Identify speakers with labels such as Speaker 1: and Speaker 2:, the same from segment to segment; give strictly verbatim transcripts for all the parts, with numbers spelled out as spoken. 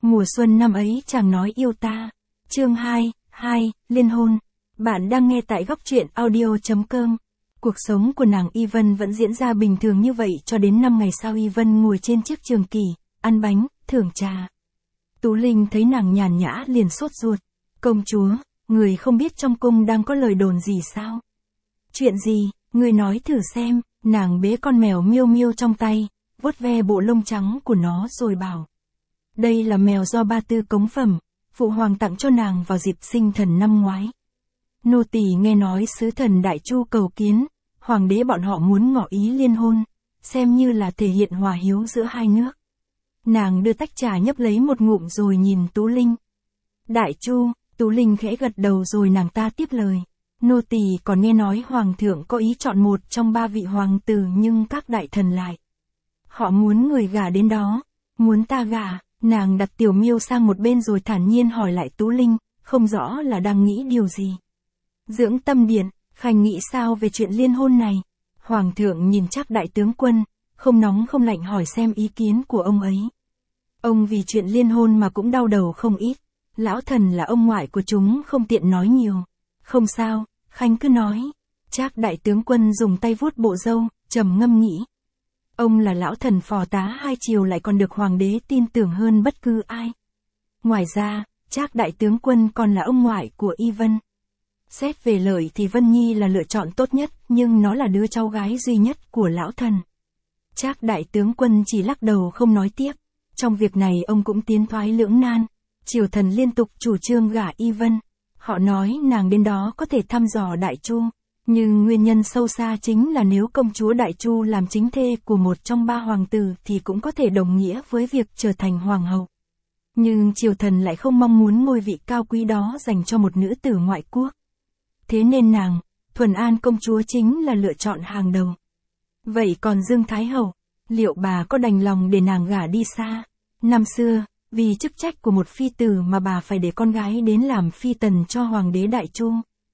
Speaker 1: mùa xuân năm ấy chàng nói yêu ta. Chương hai, hai, liên hôn. Bạn đang nghe tại góc truyện audio chấm com. Cuộc sống của nàng Y Vân vẫn diễn ra bình thường như vậy cho đến năm ngày sau Y Vân ngồi trên chiếc trường kỳ, ăn bánh, thưởng trà. Tú Linh thấy nàng nhàn nhã liền sốt ruột. Công chúa, người không biết trong cung đang có lời đồn gì sao? Chuyện gì, người nói thử xem. Nàng bế con mèo Miêu Miêu trong tay, vuốt ve bộ lông trắng của nó rồi bảo. Đây là mèo do Ba Tư cống phẩm, phụ hoàng tặng cho nàng vào dịp sinh thần năm ngoái. Nô tỳ nghe nói sứ thần Đại Chu cầu kiến, hoàng đế bọn họ muốn ngỏ ý liên hôn, xem như là thể hiện hòa hiếu giữa hai nước. Nàng đưa tách trà nhấp lấy một ngụm rồi nhìn Tú Linh. Đại Chu, Tú Linh khẽ gật đầu rồi nàng ta tiếp lời. Nô tỳ còn nghe nói hoàng thượng có ý chọn một trong ba vị hoàng tử nhưng các đại thần lại. Họ muốn người gả đến đó, muốn ta gả. Nàng đặt Tiểu Miêu sang một bên rồi thản nhiên hỏi lại Tú Linh, không rõ là đang nghĩ điều gì. Dưỡng Tâm Điện, Khanh nghĩ sao về chuyện liên hôn này? Hoàng thượng nhìn Trác đại tướng quân, không nóng không lạnh hỏi xem ý kiến của ông ấy. Ông vì chuyện liên hôn mà cũng đau đầu không ít. Lão thần là ông ngoại của chúng không tiện nói nhiều. Không sao, Khanh cứ nói. Trác đại tướng quân dùng tay vuốt bộ râu, trầm ngâm nghĩ. Ông là lão thần phò tá hai triều lại còn được hoàng đế tin tưởng hơn bất cứ ai. Ngoài ra, Trác đại tướng quân còn là ông ngoại của Y Vân. Xét về lợi thì Vân Nhi là lựa chọn tốt nhất, nhưng nó là đứa cháu gái duy nhất của lão thần. Trác đại tướng quân chỉ lắc đầu không nói tiếp. Trong việc này ông cũng tiến thoái lưỡng nan. Triều thần liên tục chủ trương gả Y Vân. Họ nói nàng đến đó có thể thăm dò Đại Chu. Nhưng nguyên nhân sâu xa chính là nếu công chúa Đại Chu làm chính thê của một trong ba hoàng tử thì cũng có thể đồng nghĩa với việc trở thành hoàng hậu. Nhưng triều thần lại không mong muốn ngôi vị cao quý đó dành cho một nữ tử ngoại quốc. Thế nên nàng, Thuần An công chúa chính là lựa chọn hàng đầu. Vậy còn Dương Thái Hậu, liệu bà có đành lòng để nàng gả đi xa? Năm xưa, vì chức trách của một phi tử mà bà phải để con gái đến làm phi tần cho hoàng đế Đại Chu.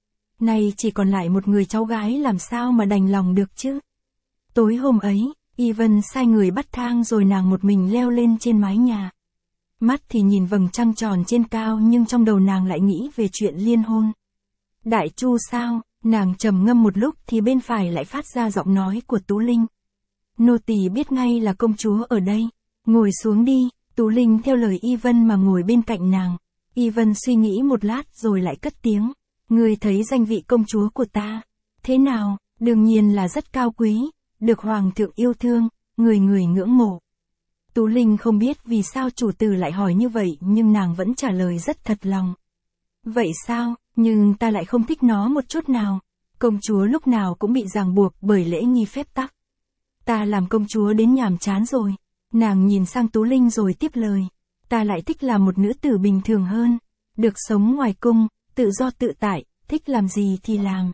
Speaker 1: Nay chỉ còn lại một người cháu gái làm sao mà đành lòng được chứ? Tối hôm ấy, Y Vân sai người bắt thang rồi nàng một mình leo lên trên mái nhà. Mắt thì nhìn vầng trăng tròn trên cao nhưng trong đầu nàng lại nghĩ về chuyện liên hôn. Đại Chu sao? Nàng trầm ngâm một lúc thì bên phải lại phát ra giọng nói của Tú Linh. Nô tỳ biết ngay là công chúa ở đây. Ngồi xuống đi. Tú Linh theo lời Y Vân mà ngồi bên cạnh nàng. Y Vân suy nghĩ một lát rồi lại cất tiếng. Ngươi thấy danh vị công chúa của ta thế nào? Đương nhiên là rất cao quý, được hoàng thượng yêu thương, người người ngưỡng mộ. Tú Linh không biết vì sao chủ tử lại hỏi như vậy nhưng nàng vẫn trả lời rất thật lòng. Vậy sao? Nhưng ta lại không thích nó một chút nào. Công chúa lúc nào cũng bị ràng buộc bởi lễ nghi phép tắc. Ta làm công chúa đến nhàm chán rồi. Nàng nhìn sang Tú Linh rồi tiếp lời. Ta lại thích làm một nữ tử bình thường hơn. Được sống ngoài cung, tự do tự tại, thích làm gì thì làm.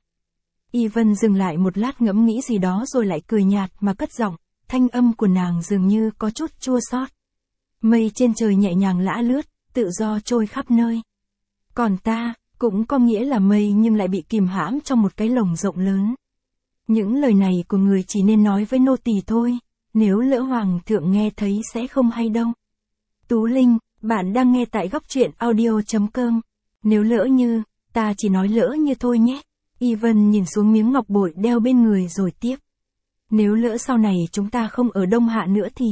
Speaker 1: Y Vân dừng lại một lát ngẫm nghĩ gì đó rồi lại cười nhạt mà cất giọng. Thanh âm của nàng dường như có chút chua xót. Mây trên trời nhẹ nhàng lả lướt, tự do trôi khắp nơi. Còn ta, cũng có nghĩa là mây nhưng lại bị kìm hãm trong một cái lồng rộng lớn. Những lời này của người chỉ nên nói với nô tỳ thôi, nếu lỡ hoàng thượng nghe thấy sẽ không hay đâu. Tú Linh, bạn đang nghe tại góc truyện audio chấm com. Nếu lỡ như, ta chỉ nói lỡ như thôi nhé. Y Vân nhìn xuống miếng ngọc bội đeo bên người rồi tiếp. Nếu lỡ sau này chúng ta không ở Đông Hạ nữa thì...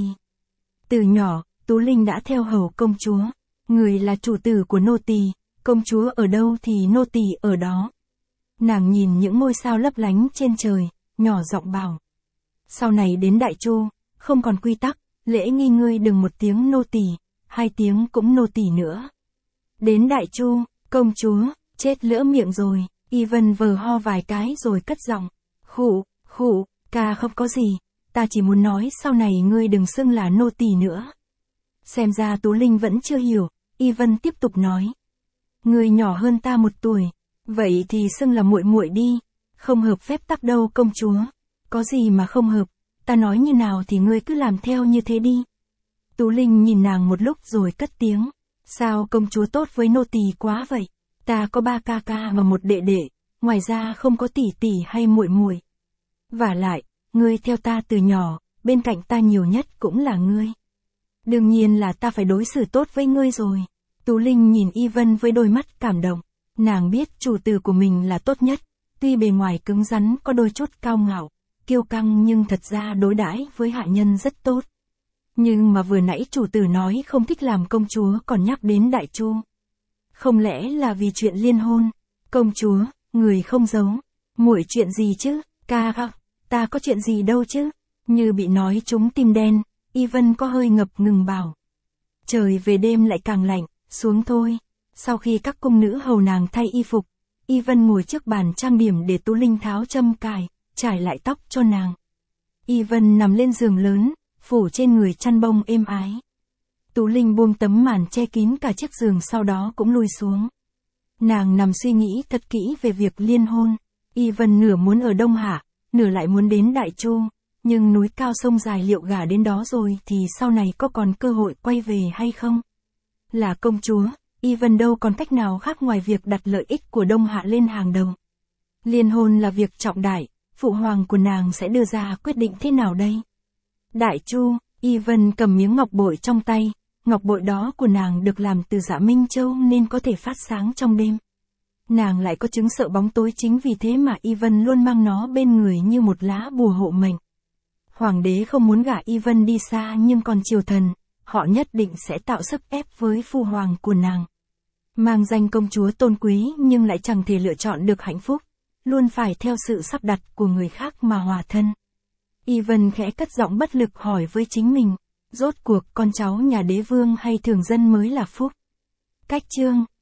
Speaker 1: Từ nhỏ, Tú Linh đã theo hầu công chúa. Người là chủ tử của nô tỳ, công chúa ở đâu thì nô tỳ ở đó. Nàng nhìn những ngôi sao lấp lánh trên trời, nhỏ giọng bảo. Sau này đến Đại Chu, không còn quy tắc, lễ nghi ngươi đừng một tiếng nô tỳ, hai tiếng cũng nô tỳ nữa. Đến Đại Chu, công chúa, chết lỡ miệng rồi. Y Vân vờ ho vài cái rồi cất giọng. Khụ, khụ, ca không có gì, ta chỉ muốn nói sau này ngươi đừng xưng là nô tỳ nữa. Xem ra Tú Linh vẫn chưa hiểu, Y Vân tiếp tục nói. Ngươi nhỏ hơn ta một tuổi, vậy thì xưng là muội muội đi, không hợp phép tắc đâu công chúa. Có gì mà không hợp, ta nói như nào thì ngươi cứ làm theo như thế đi. Tú Linh nhìn nàng một lúc rồi cất tiếng. Sao công chúa tốt với nô tỳ quá vậy? Ta có ba ca ca và một đệ đệ, ngoài ra không có tỷ tỷ hay muội muội. Vả lại, ngươi theo ta từ nhỏ, bên cạnh ta nhiều nhất cũng là ngươi. Đương nhiên là ta phải đối xử tốt với ngươi rồi. Tú Linh nhìn Y Vân với đôi mắt cảm động. Nàng biết chủ tử của mình là tốt nhất. Tuy bề ngoài cứng rắn có đôi chút cao ngạo, kiêu căng nhưng thật ra đối đãi với hạ nhân rất tốt. Nhưng mà vừa nãy chủ tử nói không thích làm công chúa còn nhắc đến Đại Chu. Không lẽ là vì chuyện liên hôn? Công chúa, người không giấu. Muội chuyện gì chứ? Ca à, ta có chuyện gì đâu chứ? Như bị nói trúng tim đen, Y Vân có hơi ngập ngừng bảo. Trời về đêm lại càng lạnh, xuống thôi. Sau khi các cung nữ hầu nàng thay y phục, Y Vân ngồi trước bàn trang điểm để Tú Linh tháo châm cài, trải lại tóc cho nàng. Y Vân nằm lên giường lớn, phủ trên người chăn bông êm ái. Tú Linh buông tấm màn che kín cả chiếc giường sau đó cũng lùi xuống. Nàng nằm suy nghĩ thật kỹ về việc liên hôn. Y Vân nửa muốn ở Đông Hạ, nửa lại muốn đến Đại Chu, nhưng núi cao sông dài liệu gả đến đó rồi thì sau này có còn cơ hội quay về hay không? Là công chúa, Y Vân đâu còn cách nào khác ngoài việc đặt lợi ích của Đông Hạ lên hàng đầu. Liên hôn là việc trọng đại, phụ hoàng của nàng sẽ đưa ra quyết định thế nào đây? Đại Chu, Y Vân cầm miếng ngọc bội trong tay, ngọc bội đó của nàng được làm từ Dạ Minh Châu nên có thể phát sáng trong đêm. Nàng lại có chứng sợ bóng tối, chính vì thế mà Y Vân luôn mang nó bên người như một lá bùa hộ mệnh. Hoàng đế không muốn gả Y Vân đi xa nhưng còn triều thần, họ nhất định sẽ tạo sức ép với phu hoàng của nàng. Mang danh công chúa tôn quý nhưng lại chẳng thể lựa chọn được hạnh phúc, luôn phải theo sự sắp đặt của người khác mà hòa thân. Y Vân khẽ cất giọng bất lực hỏi với chính mình, rốt cuộc con cháu nhà đế vương hay thường dân mới là phúc? Cách chương